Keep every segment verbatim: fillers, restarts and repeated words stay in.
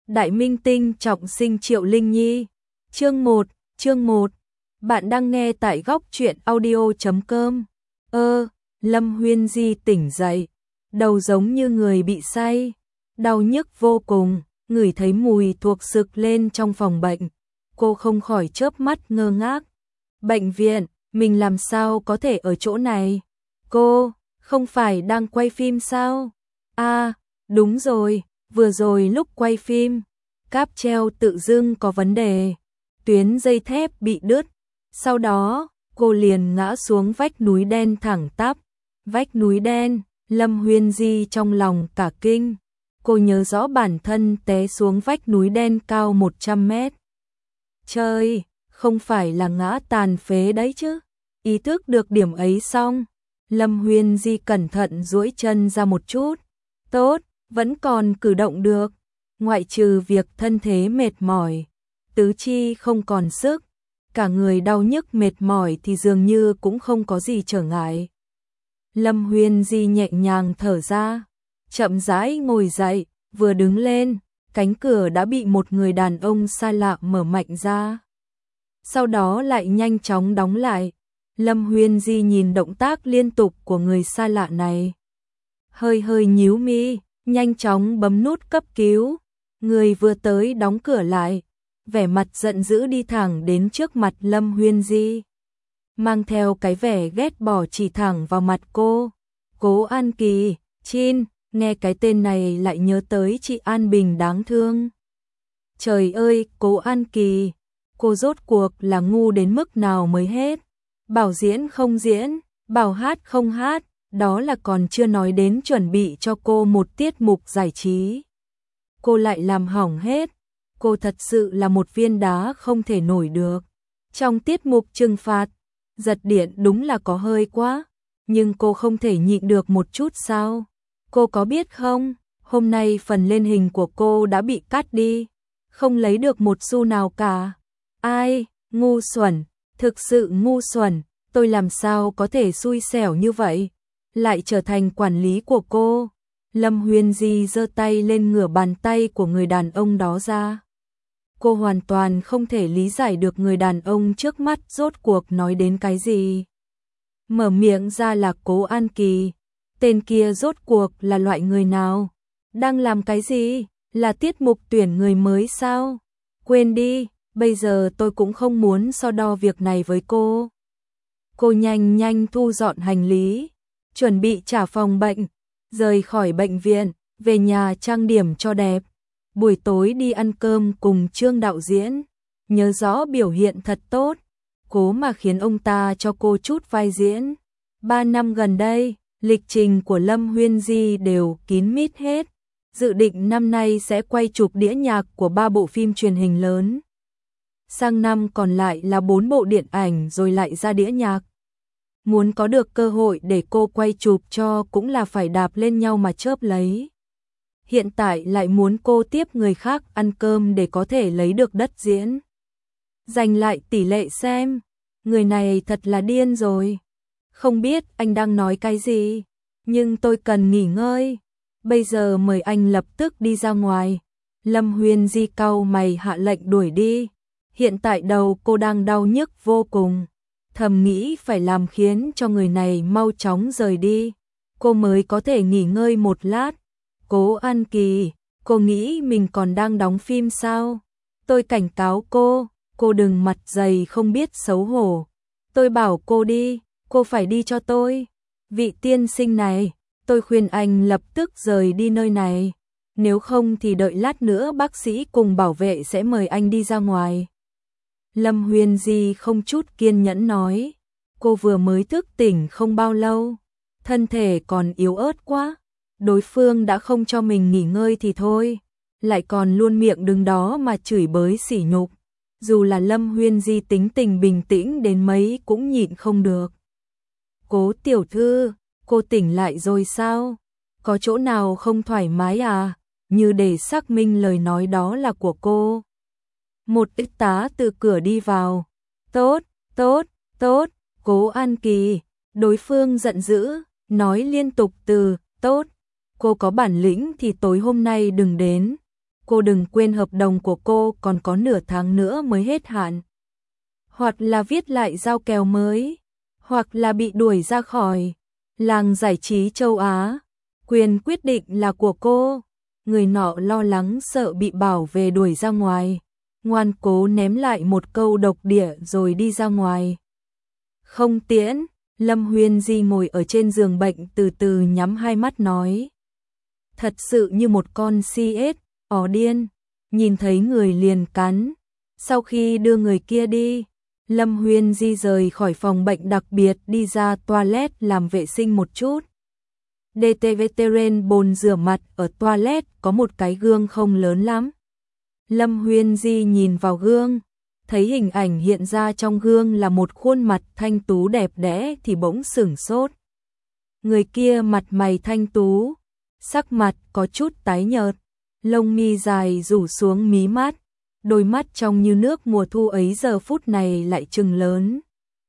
Đại minh tinh trọng sinh Triệu Linh Nhi. Chương một, chương một. Bạn đang nghe tại góc truyện audio chấm com. Ơ, Lâm Huyên Di tỉnh dậy, đầu giống như người bị say, đau nhức vô cùng, ngửi thấy mùi thuộc sực lên trong phòng bệnh. Cô không khỏi chớp mắt ngơ ngác. Bệnh viện, mình làm sao có thể ở chỗ này? Cô, không phải đang quay phim sao? À, đúng rồi, vừa rồi lúc quay phim, cáp treo tự dưng có vấn đề, tuyến dây thép bị đứt. Sau đó, cô liền ngã xuống vách núi đen thẳng tắp. Vách núi đen, Lâm Huyên Di trong lòng cả kinh. Cô nhớ rõ bản thân té xuống vách núi đen cao một trăm mét. Trời, không phải là ngã tàn phế đấy chứ. Ý thức được điểm ấy xong, Lâm Huyên Di cẩn thận duỗi chân ra một chút. Tốt, vẫn còn cử động được. Ngoại trừ việc thân thế mệt mỏi, tứ chi không còn sức, cả người đau nhức mệt mỏi thì dường như cũng không có gì trở ngại. Lâm Huyên Di nhẹ nhàng thở ra, chậm rãi ngồi dậy, vừa đứng lên, cánh cửa đã bị một người đàn ông xa lạ mở mạnh ra. Sau đó lại nhanh chóng đóng lại. Lâm Huyên Di nhìn động tác liên tục của người xa lạ này, hơi hơi nhíu mi, nhanh chóng bấm nút cấp cứu. Người vừa tới đóng cửa lại, vẻ mặt giận dữ đi thẳng đến trước mặt Lâm Huyên Di, mang theo cái vẻ ghét bỏ chỉ thẳng vào mặt cô. Cố An Kỳ, Chin, nghe cái tên này lại nhớ tới chị An Bình đáng thương. Trời ơi, Cố An Kỳ, cô rốt cuộc là ngu đến mức nào mới hết. Bảo diễn không diễn, bảo hát không hát, đó là còn chưa nói đến chuẩn bị cho cô một tiết mục giải trí. Cô lại làm hỏng hết. Cô thật sự là một viên đá không thể nổi được. Trong tiết mục trừng phạt, giật điện đúng là có hơi quá, nhưng cô không thể nhịn được một chút sao? Cô có biết không, hôm nay phần lên hình của cô đã bị cắt đi, không lấy được một xu nào cả. Ai, ngu xuẩn, thực sự ngu xuẩn, tôi làm sao có thể xui xẻo như vậy, lại trở thành quản lý của cô. Lâm Huyên Di giơ tay lên ngửa bàn tay của người đàn ông đó ra. Cô hoàn toàn không thể lý giải được người đàn ông trước mắt rốt cuộc nói đến cái gì. Mở miệng ra là Cố An Kỳ. Tên kia rốt cuộc là loại người nào? Đang làm cái gì? Là tiết mục tuyển người mới sao? Quên đi, bây giờ tôi cũng không muốn so đo việc này với cô. Cô nhanh nhanh thu dọn hành lý, chuẩn bị trả phòng bệnh, rời khỏi bệnh viện, về nhà trang điểm cho đẹp. Buổi tối đi ăn cơm cùng Trương đạo diễn, nhớ rõ biểu hiện thật tốt, cố mà khiến ông ta cho cô chút vai diễn. Ba năm gần đây, lịch trình của Lâm Huyên Di đều kín mít hết, dự định năm nay sẽ quay chụp đĩa nhạc của ba bộ phim truyền hình lớn. Sang năm còn lại là bốn bộ điện ảnh rồi lại ra đĩa nhạc. Muốn có được cơ hội để cô quay chụp cho cũng là phải đạp lên nhau mà chớp lấy. Hiện tại lại muốn cô tiếp người khác ăn cơm để có thể lấy được đất diễn. Giành lại tỷ lệ xem. Người này thật là điên rồi. Không biết anh đang nói cái gì, nhưng tôi cần nghỉ ngơi. Bây giờ mời anh lập tức đi ra ngoài. Lâm Huyên Di cau mày hạ lệnh đuổi đi. Hiện tại đầu cô đang đau nhức vô cùng, thầm nghĩ phải làm khiến cho người này mau chóng rời đi, cô mới có thể nghỉ ngơi một lát. Cố An Kỳ, cô nghĩ mình còn đang đóng phim sao? Tôi cảnh cáo cô, cô đừng mặt dày không biết xấu hổ. Tôi bảo cô đi, cô phải đi cho tôi. Vị tiên sinh này, tôi khuyên anh lập tức rời đi nơi này. Nếu không thì đợi lát nữa bác sĩ cùng bảo vệ sẽ mời anh đi ra ngoài. Lâm Huyên Di không chút kiên nhẫn nói. Cô vừa mới thức tỉnh không bao lâu, thân thể còn yếu ớt quá. Đối phương đã không cho mình nghỉ ngơi thì thôi, lại còn luôn miệng đứng đó mà chửi bới sỉ nhục. Dù là Lâm Huyên Di tính tình bình tĩnh đến mấy cũng nhịn không được. Cố tiểu thư, cô tỉnh lại rồi sao? Có chỗ nào không thoải mái à? Như để xác minh lời nói đó là của cô. Một y tá từ cửa đi vào. Tốt, tốt, tốt, Cố An Kỳ. Đối phương giận dữ, nói liên tục từ tốt. Cô có bản lĩnh thì tối hôm nay đừng đến. cô đừng quên hợp đồng của cô còn có nửa tháng nữa mới hết hạn. Hoặc là viết lại giao kèo mới, hoặc là bị đuổi ra khỏi làng giải trí châu Á. Quyền quyết định là của cô. Người nọ lo lắng sợ bị bảo vệ đuổi ra ngoài, ngoan cố ném lại một câu độc địa rồi đi ra ngoài. Không tiễn, Lâm Huyên Di ngồi ở trên giường bệnh từ từ nhắm hai mắt nói. Thật sự như một con si ếch, ó điên, nhìn thấy người liền cắn. Sau khi đưa người kia đi, Lâm Huyên Di rời khỏi phòng bệnh đặc biệt đi ra toilet làm vệ sinh một chút. đê tê vê Terrain bồn rửa mặt ở toilet có một cái gương không lớn lắm. Lâm Huyên Di nhìn vào gương, thấy hình ảnh hiện ra trong gương là một khuôn mặt thanh tú đẹp đẽ thì bỗng sửng sốt. Người kia mặt mày thanh tú, sắc mặt có chút tái nhợt, lông mi dài rủ xuống mí mắt, đôi mắt trong như nước mùa thu ấy giờ phút này lại trừng lớn.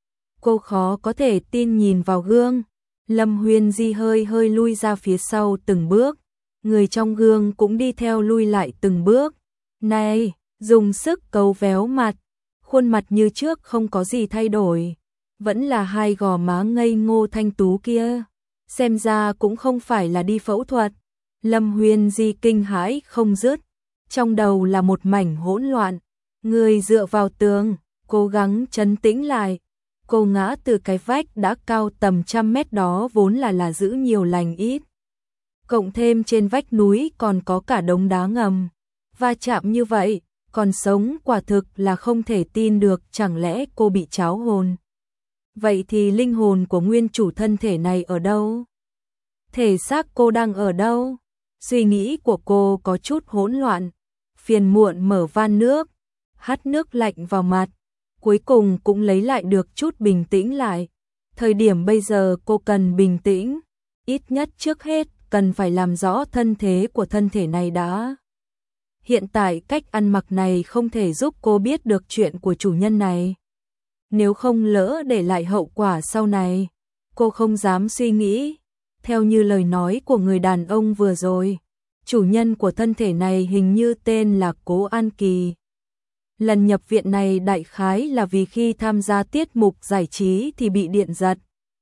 Cô khó có thể tin nhìn vào gương. Lâm Huyên Di hơi hơi lui ra phía sau từng bước, người trong gương cũng đi theo lui lại từng bước. Này, dùng sức cấu véo mặt, khuôn mặt như trước không có gì thay đổi, vẫn là hai gò má ngây ngô thanh tú kia, xem ra cũng không phải là đi phẫu thuật. Lâm Huyên Di kinh hãi không dứt, trong đầu là một mảnh hỗn loạn, người dựa vào tường, cố gắng trấn tĩnh lại. Cô ngã từ cái vách đã cao tầm trăm mét đó vốn là là giữ nhiều lành ít. Cộng thêm trên vách núi còn có cả đống đá ngầm. Va chạm như vậy, còn sống quả thực là không thể tin được, chẳng lẽ cô bị tráo hồn. Vậy thì linh hồn của nguyên chủ thân thể này ở đâu? Thể xác cô đang ở đâu? Suy nghĩ của cô có chút hỗn loạn, phiền muộn mở van nước, hắt nước lạnh vào mặt. Cuối cùng cũng lấy lại được chút bình tĩnh lại. Thời điểm bây giờ cô cần bình tĩnh, ít nhất trước hết cần phải làm rõ thân thế của thân thể này đã. Hiện tại cách ăn mặc này không thể giúp cô biết được chuyện của chủ nhân này. Nếu không lỡ để lại hậu quả sau này, cô không dám suy nghĩ. Theo như lời nói của người đàn ông vừa rồi, chủ nhân của thân thể này hình như tên là Cố An Kỳ. Lần nhập viện này đại khái là vì khi tham gia tiết mục giải trí thì bị điện giật,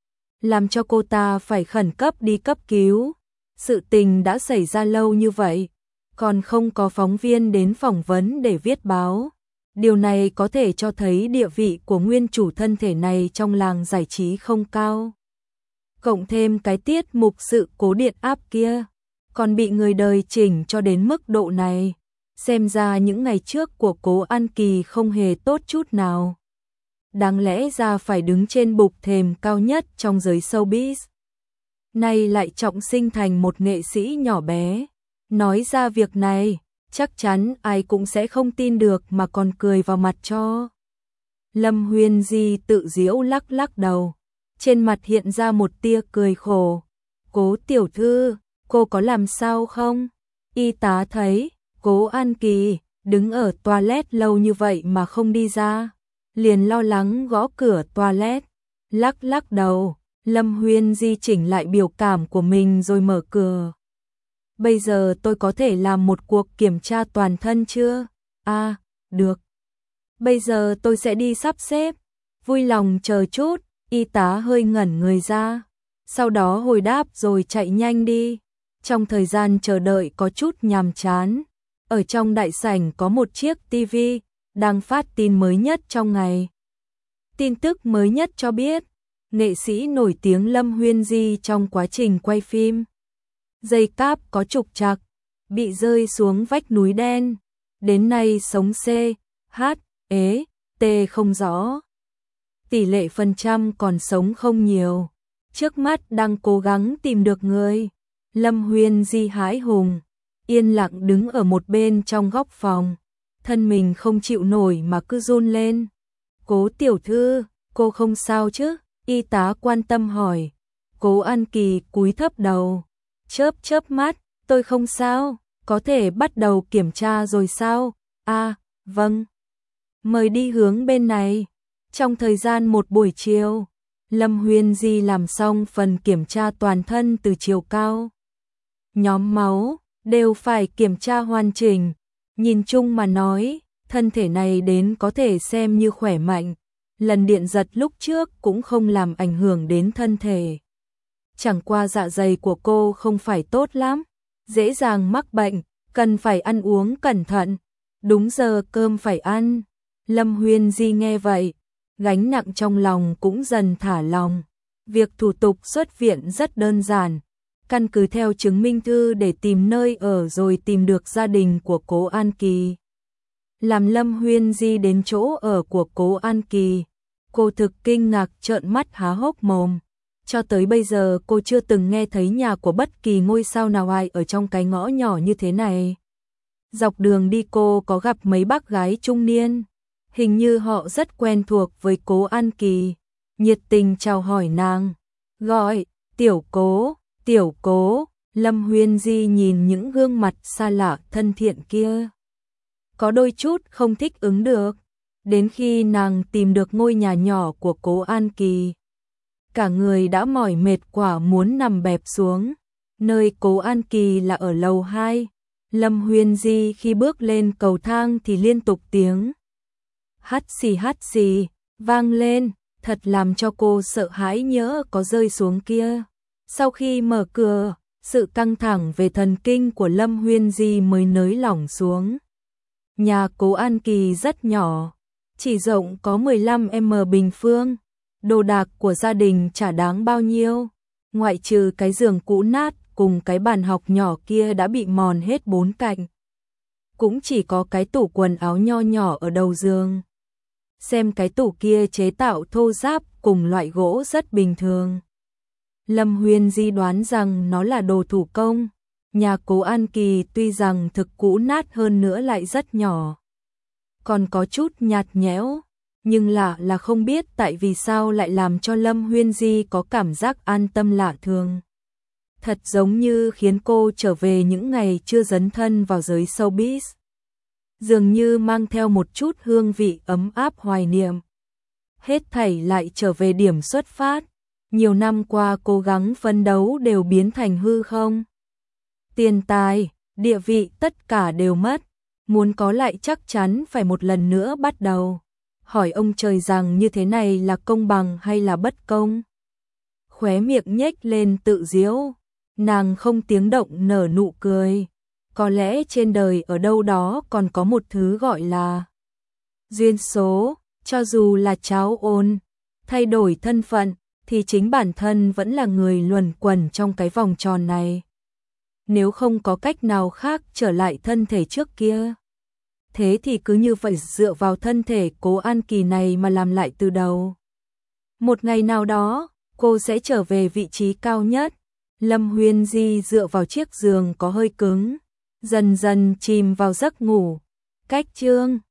làm cho cô ta phải khẩn cấp đi cấp cứu. Sự tình đã xảy ra lâu như vậy, còn không có phóng viên đến phỏng vấn để viết báo. Điều này có thể cho thấy địa vị của nguyên chủ thân thể này trong làng giải trí không cao. Cộng thêm cái tiết mục sự cố điện áp kia, còn bị người đời chỉnh cho đến mức độ này. Xem ra những ngày trước của Cố An Kỳ không hề tốt chút nào. Đáng lẽ ra phải đứng trên bục thềm cao nhất trong giới showbiz. Nay lại trọng sinh thành một nghệ sĩ nhỏ bé. Nói ra việc này, chắc chắn ai cũng sẽ không tin được mà còn cười vào mặt cho. Lâm Huyên Di tự giễu lắc lắc đầu. Trên mặt hiện ra một tia cười khổ. Cố tiểu thư, cô có làm sao không? Y tá thấy Cố An Kỳ đứng ở toilet lâu như vậy mà không đi ra, liền lo lắng gõ cửa toilet, lắc lắc đầu. Lâm Huyên Di chỉnh lại biểu cảm của mình rồi mở cửa. Bây giờ tôi có thể làm một cuộc kiểm tra toàn thân chưa? À, được. Bây giờ tôi sẽ đi sắp xếp. Vui lòng chờ chút. Y tá hơi ngẩn người ra, sau đó hồi đáp rồi chạy nhanh đi. Trong thời gian chờ đợi có chút nhàm chán, ở trong đại sảnh có một chiếc ti vi đang phát tin mới nhất trong ngày. Tin tức mới nhất cho biết, nghệ sĩ nổi tiếng Lâm Huyên Di trong quá trình quay phim, dây cáp có trục trặc, bị rơi xuống vách núi đen, đến nay sống C, H, E, T không rõ. Tỷ lệ phần trăm còn sống không nhiều, trước mắt đang cố gắng tìm được người. Lâm Huyên Di hãi hùng, yên lặng đứng ở một bên trong góc phòng, thân mình không chịu nổi mà cứ run lên. Cố tiểu thư, cô không sao chứ? Y tá quan tâm hỏi. Cố An Kỳ cúi thấp đầu, chớp chớp mắt, tôi không sao, có thể bắt đầu kiểm tra rồi sao? À, vâng. Mời đi hướng bên này. Trong thời gian một buổi chiều, Lâm Huyên Di làm xong phần kiểm tra toàn thân từ chiều cao, nhóm máu, đều phải kiểm tra hoàn chỉnh, Nhìn chung mà nói, thân thể này đến có thể xem như khỏe mạnh, lần điện giật lúc trước cũng không làm ảnh hưởng đến thân thể. Chẳng qua dạ dày của cô không phải tốt lắm, dễ dàng mắc bệnh, cần phải ăn uống cẩn thận, đúng giờ cơm phải ăn. Lâm Huyên Di nghe vậy, gánh nặng trong lòng cũng dần thả lòng. Việc thủ tục xuất viện rất đơn giản, căn cứ theo chứng minh thư để tìm nơi ở rồi tìm được gia đình của Cố An Kỳ. Làm Lâm Huyên Di đến chỗ ở của Cố An Kỳ, cô thực kinh ngạc trợn mắt há hốc mồm. Cho tới bây giờ cô chưa từng nghe thấy nhà của bất kỳ ngôi sao nào ai ở trong cái ngõ nhỏ như thế này. Dọc đường đi cô có gặp mấy bác gái trung niên, hình như họ rất quen thuộc với Cố An Kỳ, nhiệt tình chào hỏi nàng, gọi, tiểu Cố, tiểu Cố. Lâm Huyên Di nhìn những gương mặt xa lạ thân thiện kia, có đôi chút không thích ứng được, đến khi nàng tìm được ngôi nhà nhỏ của Cố An Kỳ. Cả người đã mỏi mệt quả muốn nằm bẹp xuống, nơi Cố An Kỳ là ở lầu hai. Lâm Huyên Di khi bước lên cầu thang thì liên tục tiếng hắt xì hắt xì vang lên, thật làm cho cô sợ hãi nhỡ có rơi xuống kia. Sau khi mở cửa, sự căng thẳng về thần kinh của Lâm Huyên Di mới nới lỏng xuống. Nhà Cố An Kỳ rất nhỏ, chỉ rộng có mười lăm mét bình phương, đồ đạc của gia đình chả đáng bao nhiêu, ngoại trừ cái giường cũ nát cùng cái bàn học nhỏ kia đã bị mòn hết bốn cạnh. Cũng chỉ có cái tủ quần áo nho nhỏ ở đầu giường. Xem cái tủ kia chế tạo thô ráp cùng loại gỗ rất bình thường. Lâm Huyên Di đoán rằng nó là đồ thủ công. Nhà Cố An Kỳ tuy rằng thực cũ nát hơn nữa lại rất nhỏ, còn có chút nhạt nhẽo, nhưng lạ là không biết tại vì sao lại làm cho Lâm Huyên Di có cảm giác an tâm lạ thường. Thật giống như khiến cô trở về những ngày chưa dấn thân vào giới showbiz. Dường như mang theo một chút hương vị ấm áp hoài niệm. Hết thảy lại trở về điểm xuất phát. Nhiều năm qua cố gắng phấn đấu đều biến thành hư không. Tiền tài, địa vị tất cả đều mất. Muốn có lại chắc chắn phải một lần nữa bắt đầu. Hỏi ông trời rằng như thế này là công bằng hay là bất công? Khóe miệng nhếch lên tự giễu. Nàng không tiếng động nở nụ cười. Có lẽ trên đời ở đâu đó còn có một thứ gọi là duyên số, cho dù là cháu ôn, thay đổi thân phận, thì chính bản thân vẫn là người luẩn quẩn trong cái vòng tròn này. Nếu không có cách nào khác trở lại thân thể trước kia, thế thì cứ như vậy dựa vào thân thể Cố An Kỳ này mà làm lại từ đầu. Một ngày nào đó, cô sẽ trở về vị trí cao nhất. Lâm Huyên Di dựa vào chiếc giường có hơi cứng, dần dần chìm vào giấc ngủ. Cách chương